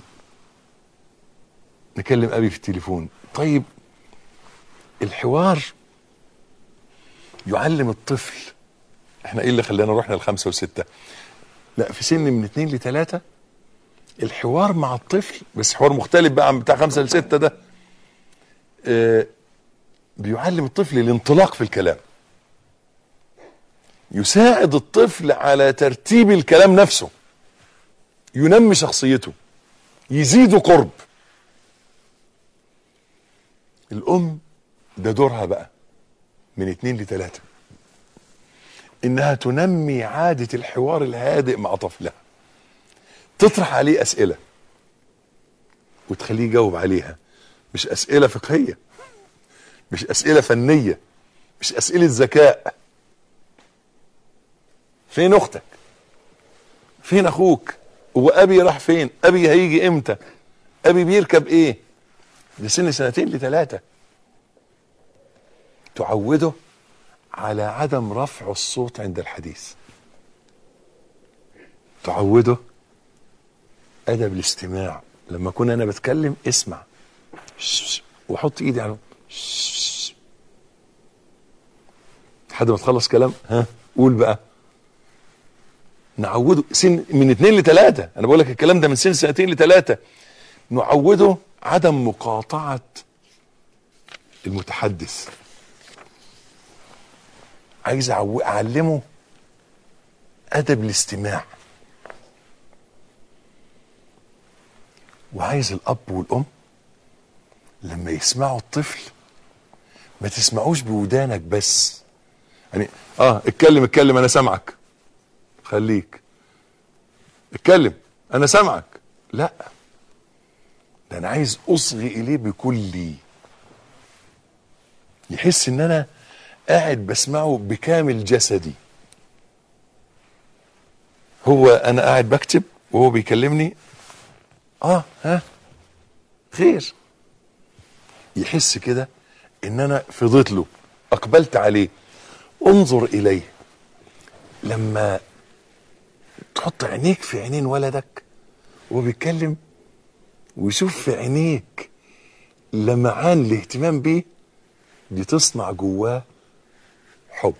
نكلم ابي في التليفون. طيب الحوار يعلم الطفل. احنا ايه اللي خلانا رحنا لخمسة وستة؟ لا، في سن من اتنين لتلاتة الحوار مع الطفل، بس حوار مختلف بقى عن بتاع خمسة لستة ده. اه بيعلم الطفل الانطلاق في الكلام، يساعد الطفل على ترتيب الكلام نفسه، ينمي شخصيته، يزيد قرب. الام ده دورها بقى من اتنين لتلاتة انها تنمي عادة الحوار الهادئ مع طفلها، تطرح عليه اسئلة وتخليه يجاوب عليها، مش اسئلة فقهية، مش اسئلة فنية، مش اسئلة ذكاء. فين اختك؟ فين اخوك؟ هو ابي راح فين؟ ابي هيجي امتى؟ ابي بيركب ايه؟ لسن سنتين لثلاثة. تعوده على عدم رفع الصوت عند الحديث، تعوده ادب الاستماع. لما اكون انا بتكلم اسمع واحط ايدي على لحد ما تخلص كلام، ها قول بقى. نعوده سن من اتنين لتلاتة، انا بقول لك الكلام ده من سن سنتين لتلاتة. نعوده عدم مقاطعة المتحدث. عايز اعلمه ادب الاستماع، وعايز الاب والام لما يسمعوا الطفل ما تسمعوش بودانك بس، يعني اه اتكلم اتكلم انا سامعك، خليك اتكلم انا سامعك. لا، ده انا عايز اصغي اليه بكلي، يحس ان انا قاعد بسمعه بكامل جسدي. هو انا قاعد بكتب وهو بيكلمني، اه ها خير، يحس كده ان انا فضيت له، اقبلت عليه. انظر اليه لما تحط عينيك في عينين ولدك وهو بيتكلم، ويشوف في عينيك لمعان الاهتمام بيه، دي تصنع جواه حب.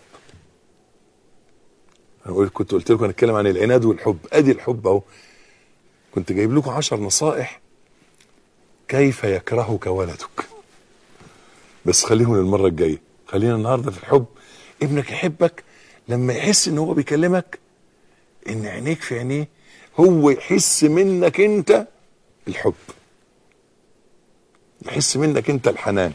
انا كنت قلت لكم هنتكلم عن العناد والحب، ادي الحب اهو. كنت جايب لكم عشر نصائح كيف يكرهك ولدك، بس خليهم للمره الجايه. خلينا النهارده في الحب. ابنك يحبك لما يحس ان هو بيكلمك، ان عينيك في عينيه، هو يحس منك انت الحب، يحس منك انت الحنان.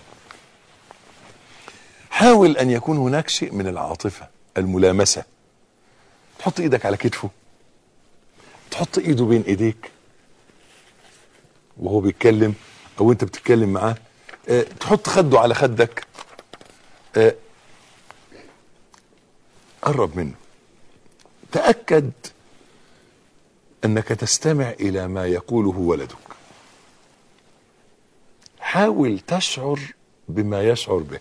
حاول ان يكون هناك شيء من العاطفه، الملامسه. تحط ايدك على كتفه، تحط ايده بين ايديك وهو بيتكلم او انت بتتكلم معاه، أه تحط خده على خدك، أه قرب منه. تأكد انك تستمع الى ما يقوله ولدك. حاول تشعر بما يشعر به.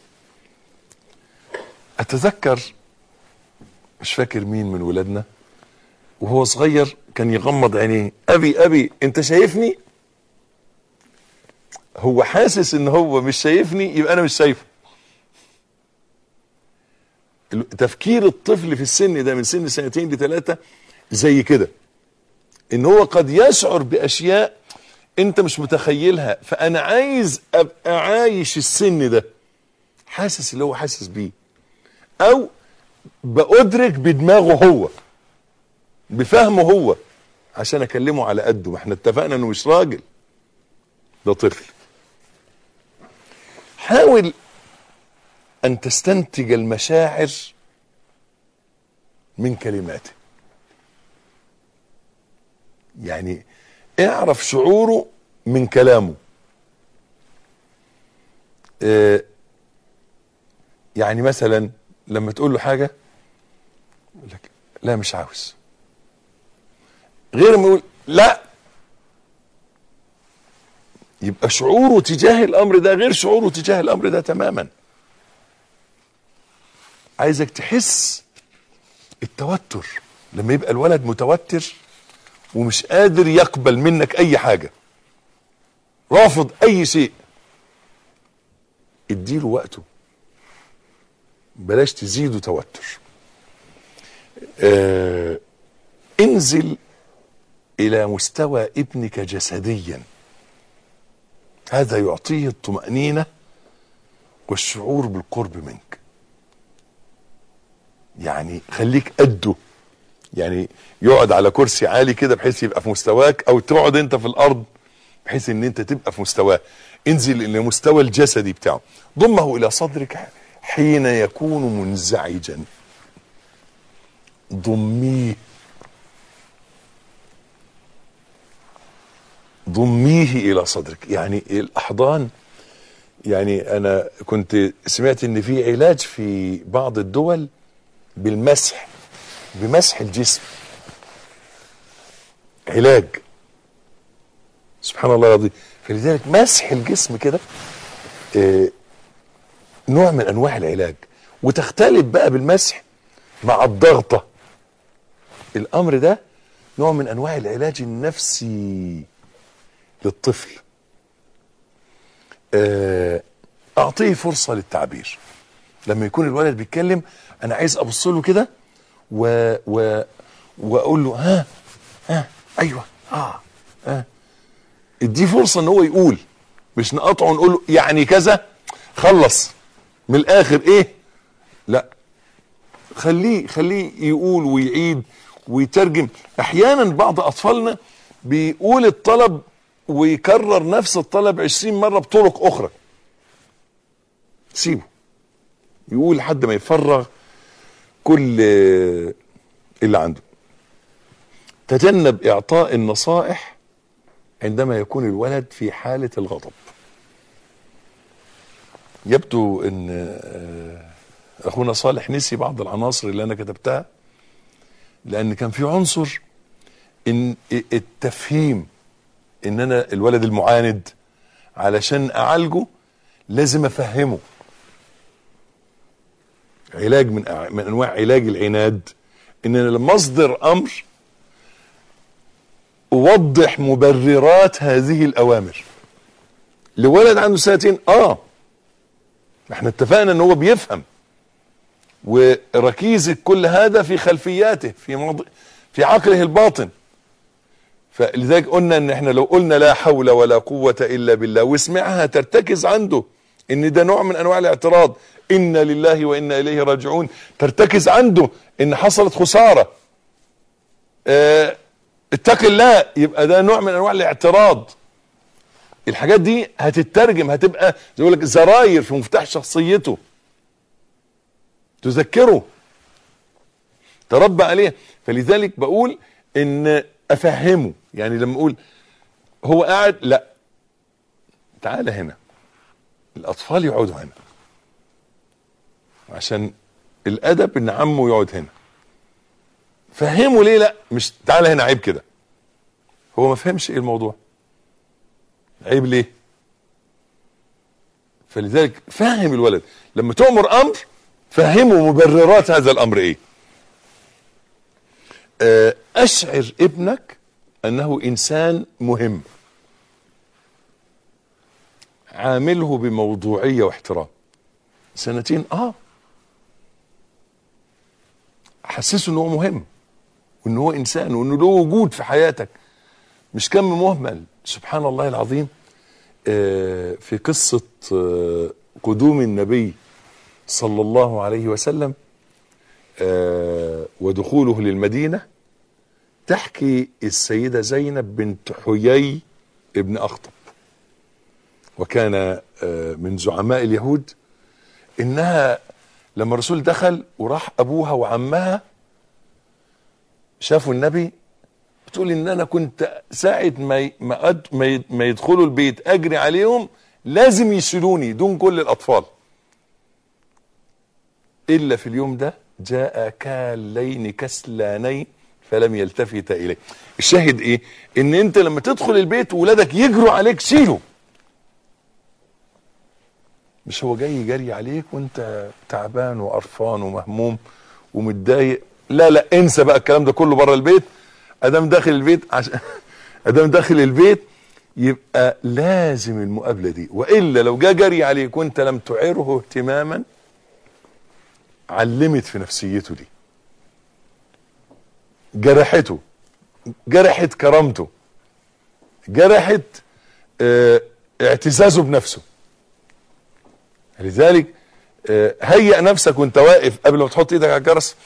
اتذكر، مش فاكر مين من ولادنا وهو صغير كان يغمض عينيه، ابي ابي انت شايفني؟ هو حاسس ان هو مش شايفني، يبقى انا مش شايفه. تفكير الطفل في السن ده من سن سنتين لثلاثة زي كده، ان هو قد يشعر باشياء انت مش متخيلها. فانا عايز ابقى عايش السن ده، حاسس اللي هو حاسس بيه، او بأدرك بدماغه هو، بفهمه هو، عشان اكلمه على قده. ما احنا اتفقنا انه مش راجل، ده طفل. حاول ان تستنتج المشاعر من كلماته. يعني اعرف شعوره من كلامه. اه يعني مثلا لما تقول له حاجة يقول لك لا مش عاوز، غير ما يقول لا، يبقى شعوره تجاه الامر ده غير شعوره تجاه الامر ده تماما. عايزك تحس التوتر لما يبقى الولد متوتر ومش قادر يقبل منك اي حاجة، رافض اي شيء. اديله وقته، بلاش تزيده توتر. آه انزل الى مستوى ابنك جسديا، هذا يعطيه الطمأنينة والشعور بالقرب منك. يعني خليك قده، يعني يقعد على كرسي عالي كده بحيث يبقى في مستواك، او تقعد انت في الارض بحيث ان انت تبقى في مستواه. انزل الى مستوى الجسدي بتاعه، ضمه الى صدرك حين يكون منزعجا، ضميه ضميه الى صدرك. يعني الاحضان، يعني انا كنت سمعت ان في علاج في بعض الدول بالمسح، بمسح الجسم، علاج. سبحان الله العظيم. فلذلك مسح الجسم كده اه نوع من انواع العلاج، وتختلف بقى بالمسح مع الضغطة. الامر ده نوع من انواع العلاج النفسي للطفل. اه اعطيه فرصة للتعبير. لما يكون الولد بيتكلم انا عايز ابص له كده و و واقول له ها ها ايوه اه اه اديه فرصه ان هو يقول، مش نقطعه ونقول له يعني كذا خلص من الاخر ايه. لا، خليه خليه يقول ويعيد ويترجم. احيانا بعض اطفالنا بيقول الطلب ويكرر نفس الطلب عشرين مره بطرق اخرى. سيبه يقول لحد ما يفرغ كل اللي عنده. تجنب اعطاء النصائح عندما يكون الولد في حالة الغضب. يبدو ان اخونا صالح نسي بعض العناصر اللي انا كتبتها، لان كان في عنصر ان التفهيم، ان انا الولد المعاند علشان اعالجه لازم افهمه. علاج من من انواع علاج العناد ان انا لما اصدر امر اوضح مبررات هذه الاوامر. لولد عنده سنتين اه احنا اتفقنا ان هو بيفهم، وركيزة كل هذا في خلفياته، في موض... في عقله الباطن. فلذلك قلنا ان احنا لو قلنا لا حول ولا قوة الا بالله وسمعها ترتكز عنده ان ده نوع من انواع الاعتراض، انا لله وانا اليه راجعون، ترتكز عنده ان حصلت خسارة، اه اتق الله، يبقى ده نوع من انواع الاعتراض. الحاجات دي هتترجم، هتبقى زي يقول لك زراير في مفتاح شخصيته تذكره، تربى عليه. فلذلك بقول ان افهمه، يعني لما اقول هو قاعد، لا تعال هنا، الاطفال يقعدوا هنا، عشان الادب ان عمه يقعد هنا. فهمه ليه لا مش تعال هنا، عيب كده. هو ما فهمش ايه الموضوع، عيب ليه. فلذلك فهم الولد، لما تؤمر امر فهمه مبررات هذا الامر ايه. اشعر ابنك انه انسان مهم، عامله بموضوعية واحترام. سنتين اه حسسه انه مهم، وانه هو انسان، وانه له وجود في حياتك، مش كم مهمل. سبحان الله العظيم. آه في قصة آه قدوم النبي صلى الله عليه وسلم آه ودخوله للمدينة، تحكي السيدة زينب بنت حيي ابن أخطب، وكان آه من زعماء اليهود، إنها لما الرسول دخل وراح أبوها وعمها شافوا النبي، بتقول إن أنا كنت ساعة ما ما ما يدخلوا البيت أجري عليهم لازم يشيلوني دون كل الأطفال، إلا في اليوم ده جاء كالين كسلانين فلم يلتفت إليه. الشاهد إيه؟ إن أنت لما تدخل البيت وولادك يجروا عليك شيله، مش هو جاي يجري عليك وأنت تعبان وقرفان ومهموم ومتضايق، لا لا انسى بقى الكلام ده كله بره البيت. ادام داخل البيت عشان ادام داخل البيت يبقى لازم المقابله دي، والا لو جا جري عليك وانت لم تعره اهتماما علمت في نفسيته دي، جرحته، جرحت كرامته، جرحت اه اعتزازه بنفسه. لذلك اه هيئ نفسك وانت واقف قبل ما تحط ايدك على الجرس،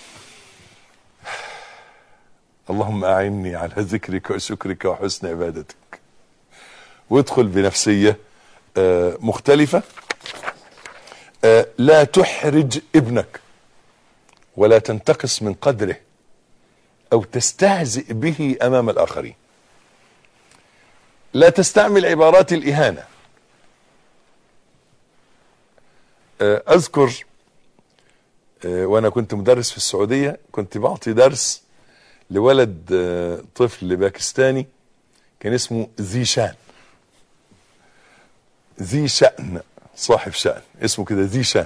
اللهم أعني على ذكرك وشكرك وحسن عبادتك، وادخل بنفسية آه مختلفة. آه لا تحرج ابنك ولا تنتقص من قدره أو تستهزئ به أمام الآخرين. لا تستعمل عبارات الإهانة. آه أذكر آه وأنا كنت مدرس في السعودية، كنت بعطي درس لولد طفل باكستاني كان اسمه ذي شان، ذي شأن، صاحب شأن، اسمه كده ذي شان.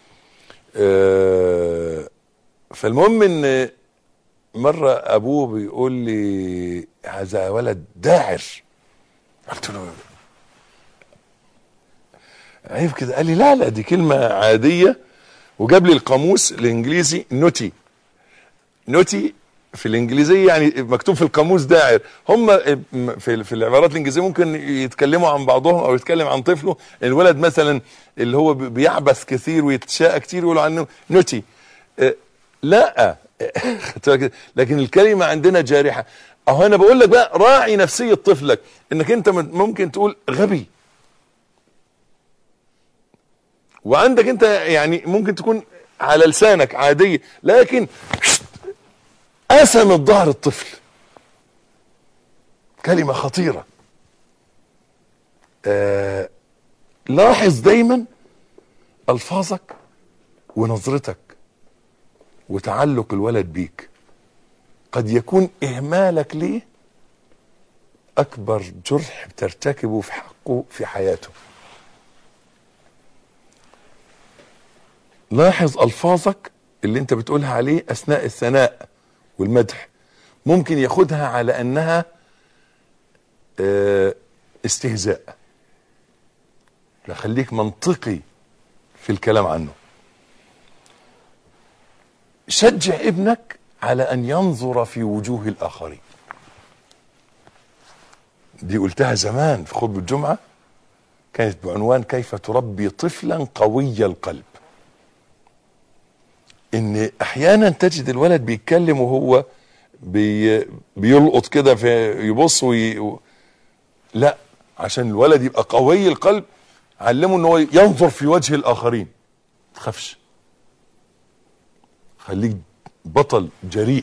فالمهم ان مرة ابوه بيقول لي هذا ولد داعر، قلت له عيب كده، قال لي لا لا دي كلمة عادية، وجاب لي القاموس الانجليزي نوتي. نوتي في الانجليزيه يعني مكتوب في القاموس داعر. هم في في العبارات الانجليزيه ممكن يتكلموا عن بعضهم او يتكلم عن طفله، الولد مثلا اللي هو بيعبث كثير ويتشاء كثير يقولوا عنه نوتي. اه لا لكن الكلمه عندنا جارحه. اهو انا بقول لك بقى راعي نفسيه طفلك، انك انت ممكن تقول غبي، وعندك انت يعني ممكن تكون على لسانك عاديه، لكن قسم الظهر الطفل. كلمة خطيرة. آه لاحظ دايما ألفاظك ونظرتك وتعلق الولد بيك. قد يكون إهمالك ليه أكبر جرح بترتكبه في حقه في حياته. لاحظ ألفاظك اللي انت بتقولها عليه أثناء الثناء والمدح، ممكن ياخدها على أنها استهزاء. لا، خليك منطقي في الكلام عنه. شجع ابنك على أن ينظر في وجوه الآخرين. دي قلتها زمان في خطبة الجمعة، كانت بعنوان كيف تربي طفلا قوي القلب. ان احيانا تجد الولد بيتكلم وهو بي بيلقط كده في يبص وي... لا، عشان الولد يبقى قوي القلب علمه ان هو ينظر في وجه الاخرين. ما تخافش، خليك بطل جريء.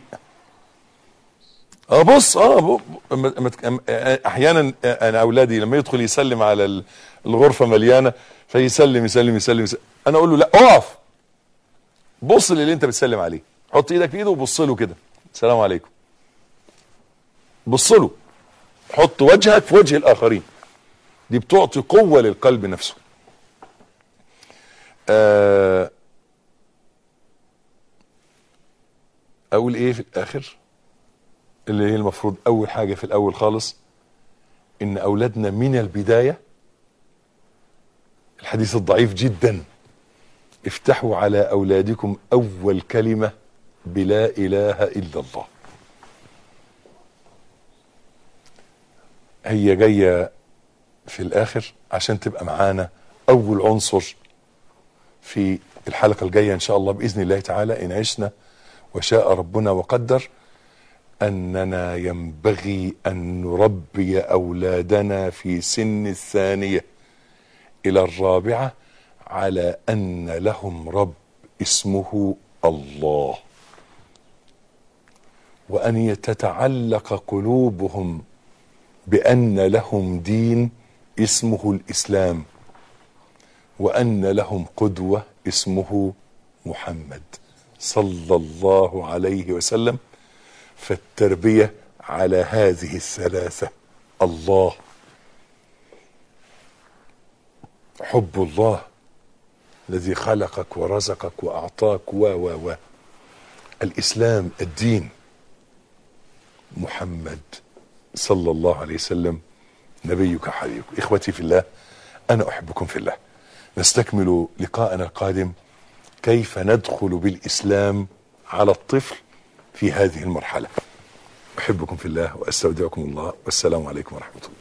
اه بص اه احيانا انا اولادي لما يدخل يسلم على الغرفه مليانه فيسلم يسلم يسلم, يسلم. انا اقول له لا، اقف، بص للي انت بتسلم عليه، حط ايدك في ايده وبص له كده، السلام عليكم، بص له، حط وجهك في وجه الاخرين. دي بتعطي قوه للقلب نفسه. آه اقول ايه في الاخر؟ اللي هي المفروض اول حاجه في الاول خالص، ان اولادنا من البدايه، الحديث الضعيف جدا، افتحوا على اولادكم اول كلمه بلا اله الا الله. هي جايه في الاخر عشان تبقى معانا اول عنصر في الحلقه الجايه ان شاء الله باذن الله تعالى، ان عشنا وشاء ربنا وقدر. اننا ينبغي ان نربي اولادنا في سن الثانيه الى الرابعه على ان لهم رب اسمه الله، وان تتعلق قلوبهم بان لهم دين اسمه الاسلام، وان لهم قدوه اسمه محمد صلى الله عليه وسلم. فالتربيه على هذه الثلاثه: الله، حب الله الذي خلقك ورزقك واعطاك و و و الاسلام الدين، محمد صلى الله عليه وسلم نبيك حبيبك. اخوتي في الله، انا احبكم في الله. نستكمل لقاءنا القادم كيف ندخل بالاسلام على الطفل في هذه المرحله. احبكم في الله واستودعكم الله، والسلام عليكم ورحمه الله.